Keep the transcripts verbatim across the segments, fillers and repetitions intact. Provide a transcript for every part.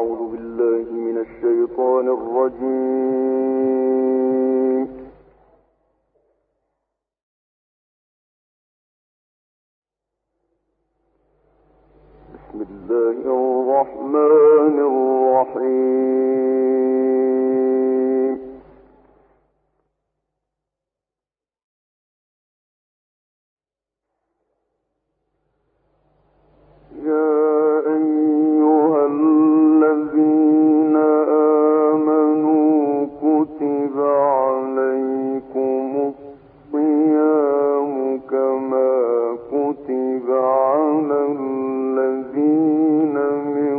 أعوذ بالله من الشيطان الرجيم. بسم الله الرحمن الرحيم. يا أيها الذين آمنوا كتب عليكم الصيام كما كتب على الذين من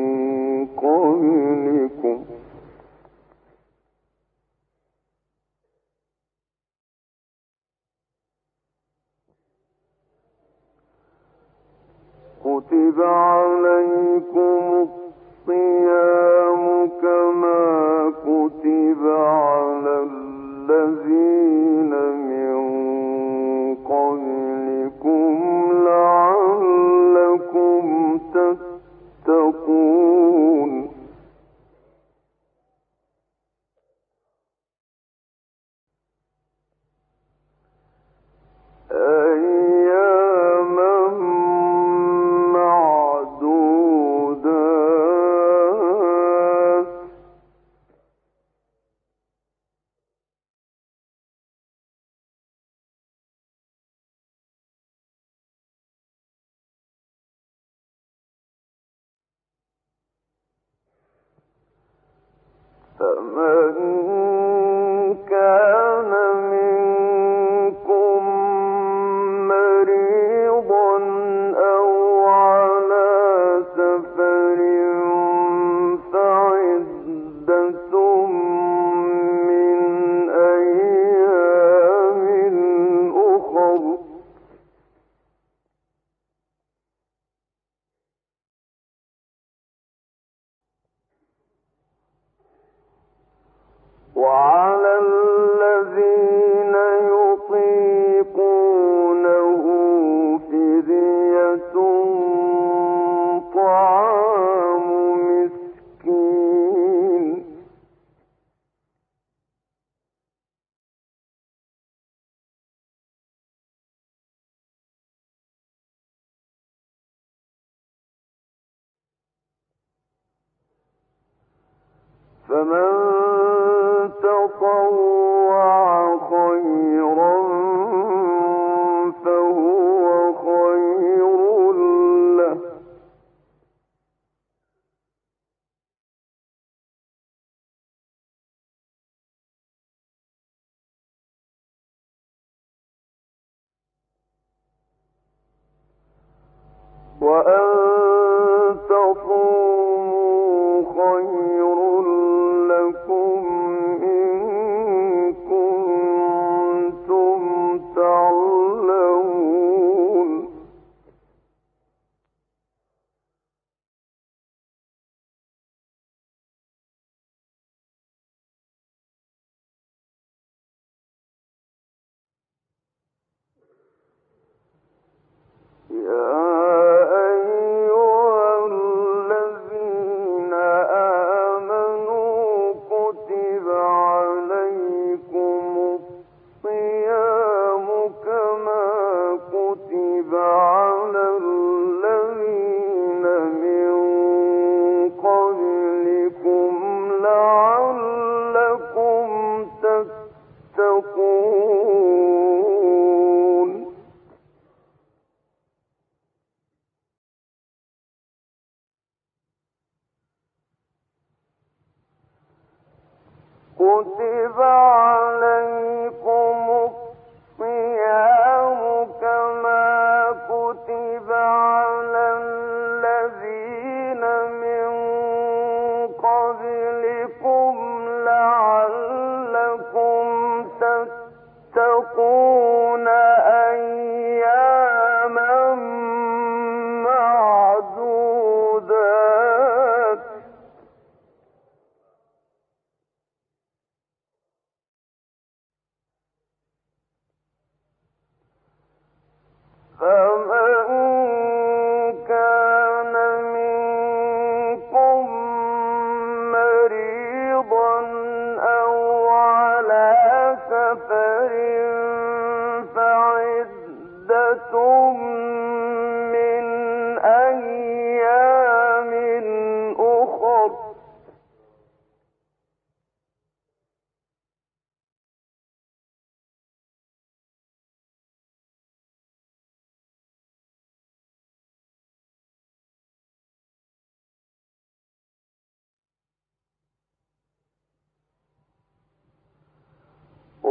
قبلكم كتب عليكم الصيام كما كتب على الذين من قبلكم لعلكم تتقون. فمن كان منكم مريضا أو على سفر فعدة من أيام أخر وعلى الذين يطيقونه فدية طعام مسكين فمن تطوع خيرا فهو خير له وأن تصوموا خير لكم إن كنتم تعلمون. يا أيها الذين آمنوا كتب عليكم الصيام كما كتب على الذين من قبلكم لعلكم تتقون. كتب عليكم الصيام كما كتب على الذين من قبلكم لعلكم تتقون أياما معدودات.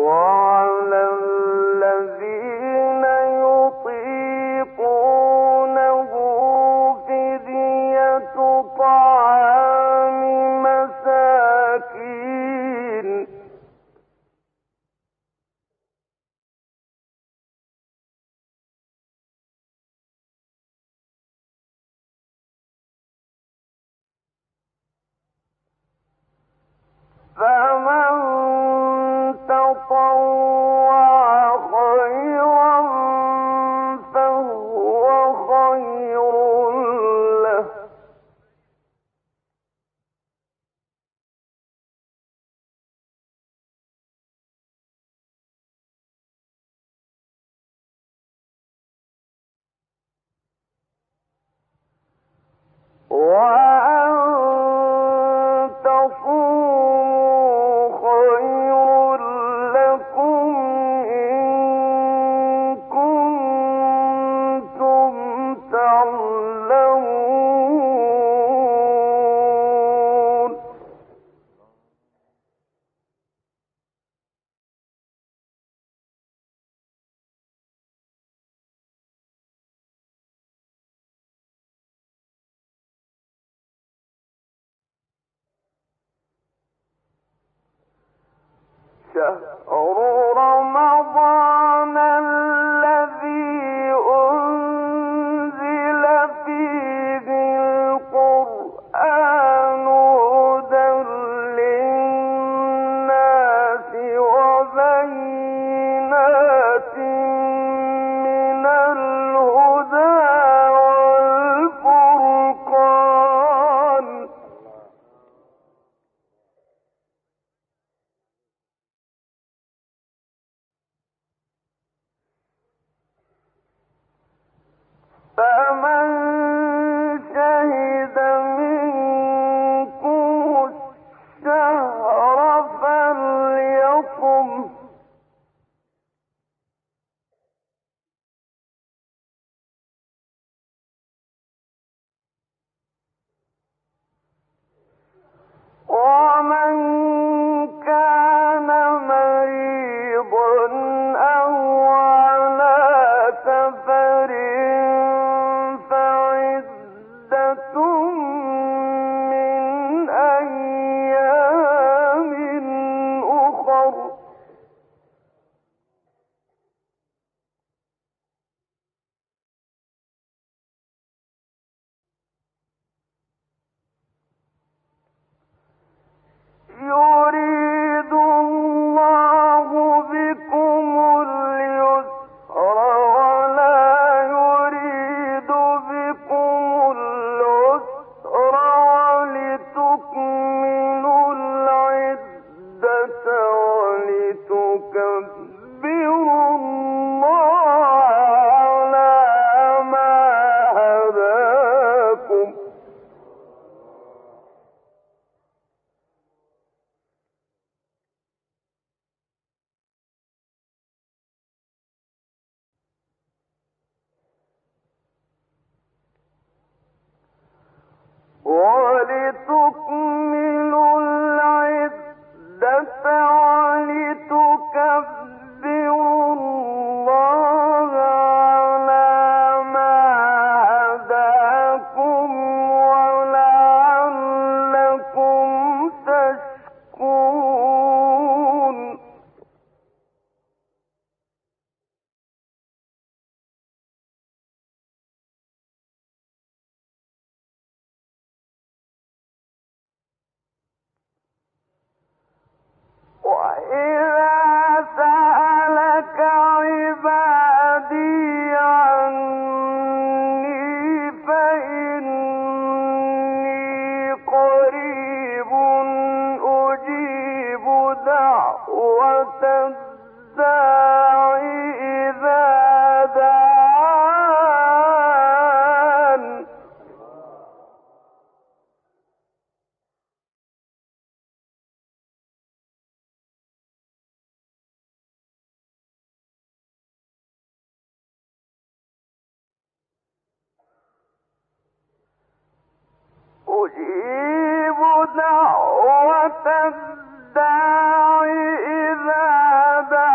أجيب دعوة الداع إذا دعاني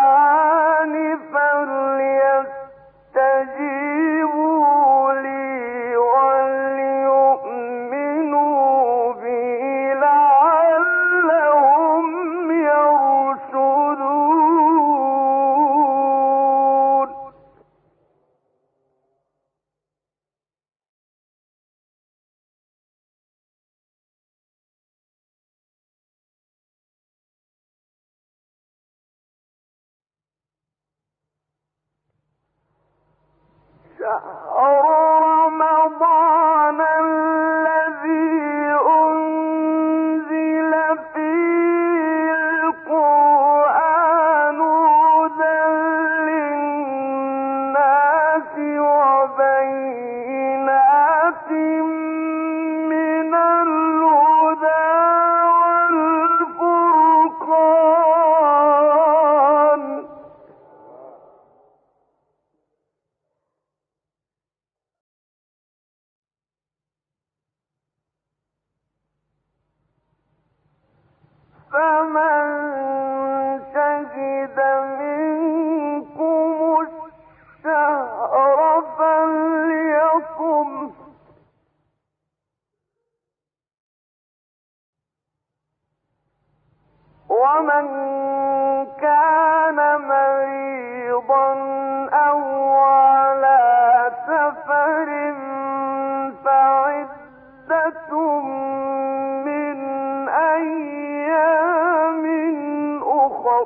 شهر رمضان الذي أنزل فيه القرآن هدى للناس وبينات من الهدى والفرقان فمن شهد منكم الشهر فليصم ومن كان مريضا أو على سفر فعدة من أيام أخر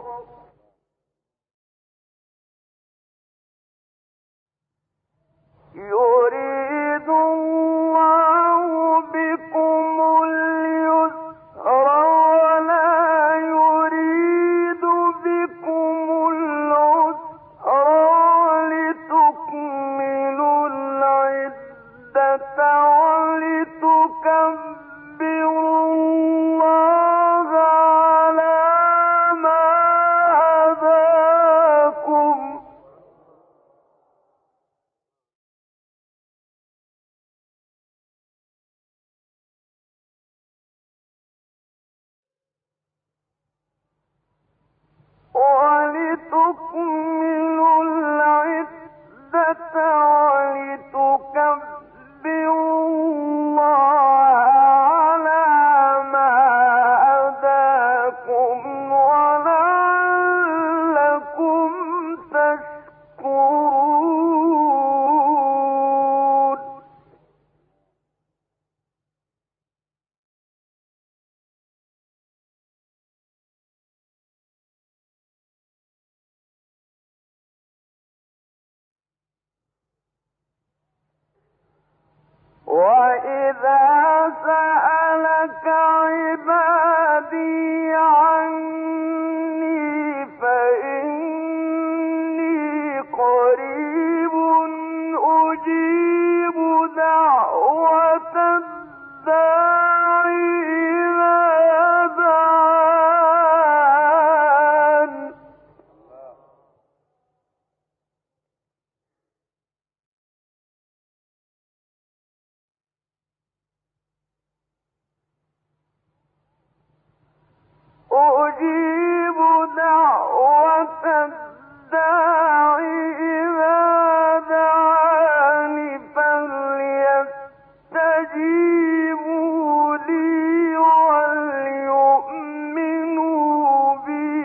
يريد الله بكم اليسر ولا يريد بكم العسر ولتكملوا العدة ولتكبروا الله على ما هداكم ولتكملوا العدة ولتكبروا الله على ما هداكم ولعلكم تشكرون وإذا سألك عبادي عني فإني قريب أجيب دعوة الداعي إذا دعان أجيب دعوة الداعي إذا دعاني فليستجيبوا لي وليؤمنوا بي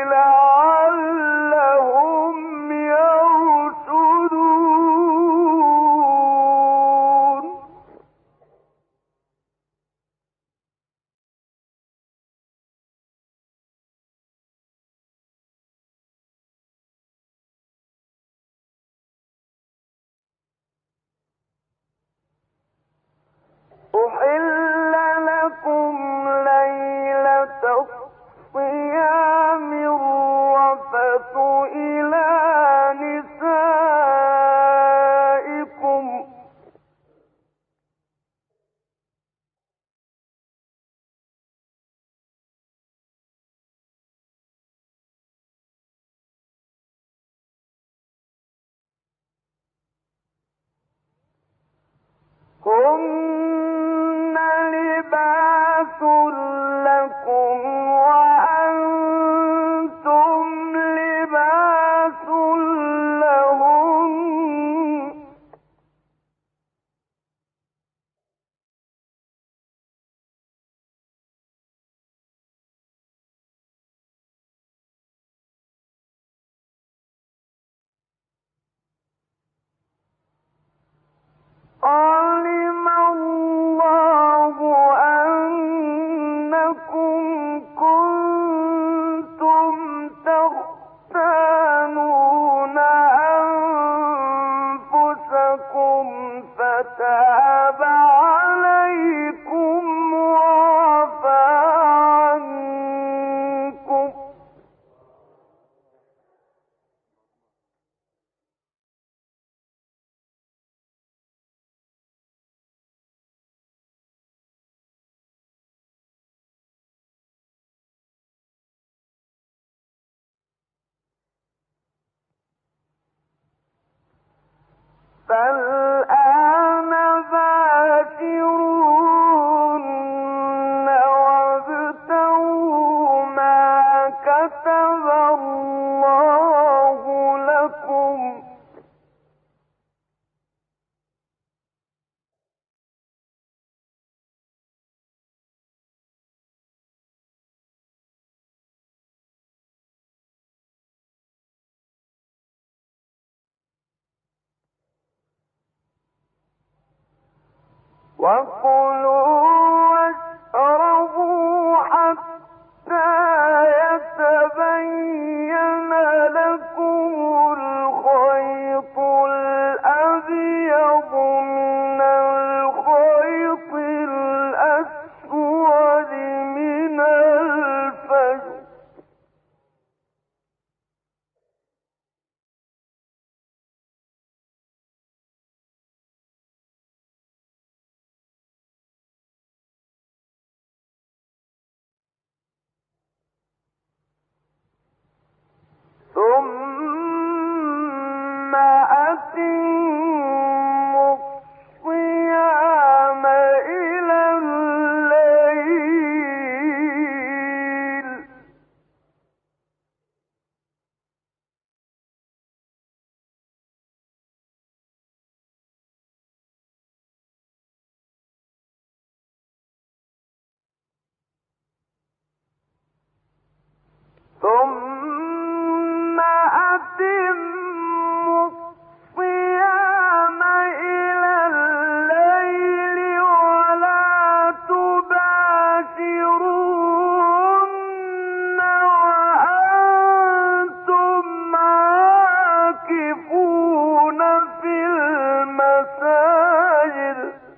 لعلهم يرشدون أحل لكم ليلة الصيام الرفث إلى نسائكم هن لباس لكم وأنتم لباس لهم علم الله فالآن باشروهن وابتغوا ما كتب الله لكم وكلوا واشربوا حتى يتبين لكم الخيط الأبيض من الخيط الأسود من الفجر ثم أتموا الصيام إلى الليل ثم أتموا الصيام إلى الليل ولا تباشروهن وأنتم عاكفون في المساجد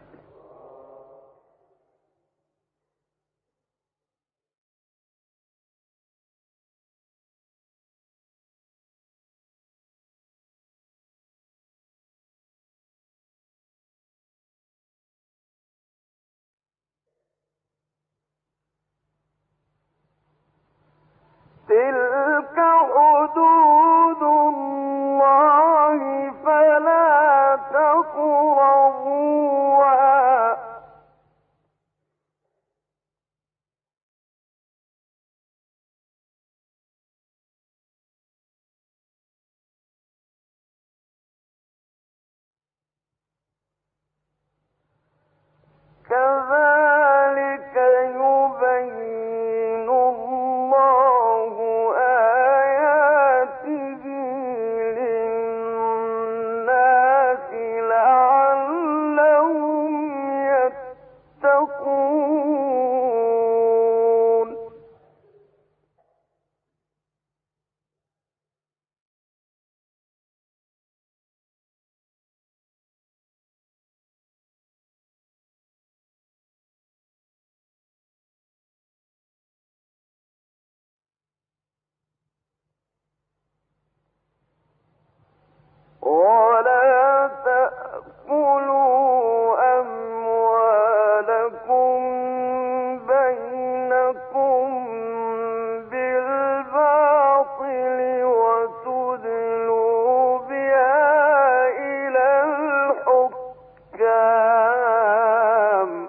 تلك حدود الله فلا تقربوها كذلك يبين الله آياته للناس لعلهم يتقون ولا تأكلوا أموالكم بينكم بالباطل وتدلوا بها إلى الحكام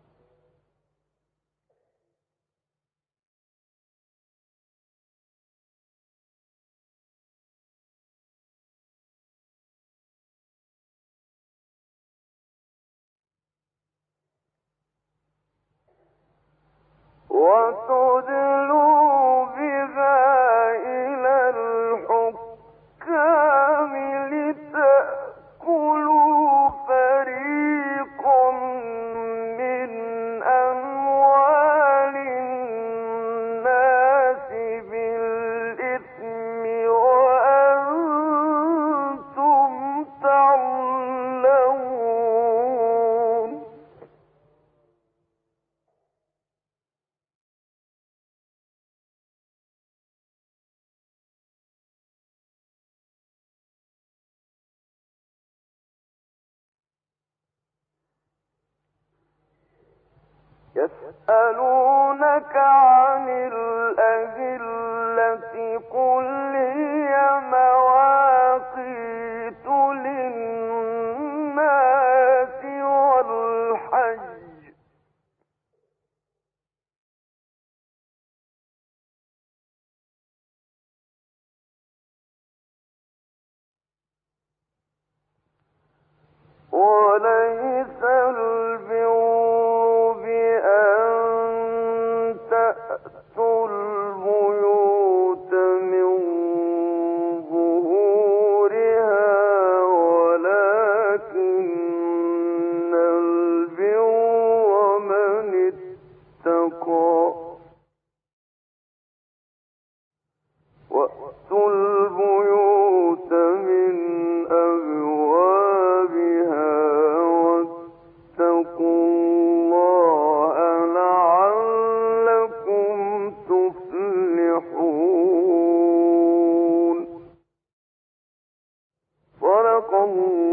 وتدلوا بها إلى الحكام لتأكلوا فريقا من أموال الناس بالإثم وأنتم تعلمون يسألونك عن الأهلة قل هي مواقيت للناس وليس البر بأن تأتوا البيوت من ظهورها ولكن البر من اتقى وأتوا البيوت من أبوابها واتقوا الله لعلكم تفلحون. صدق الله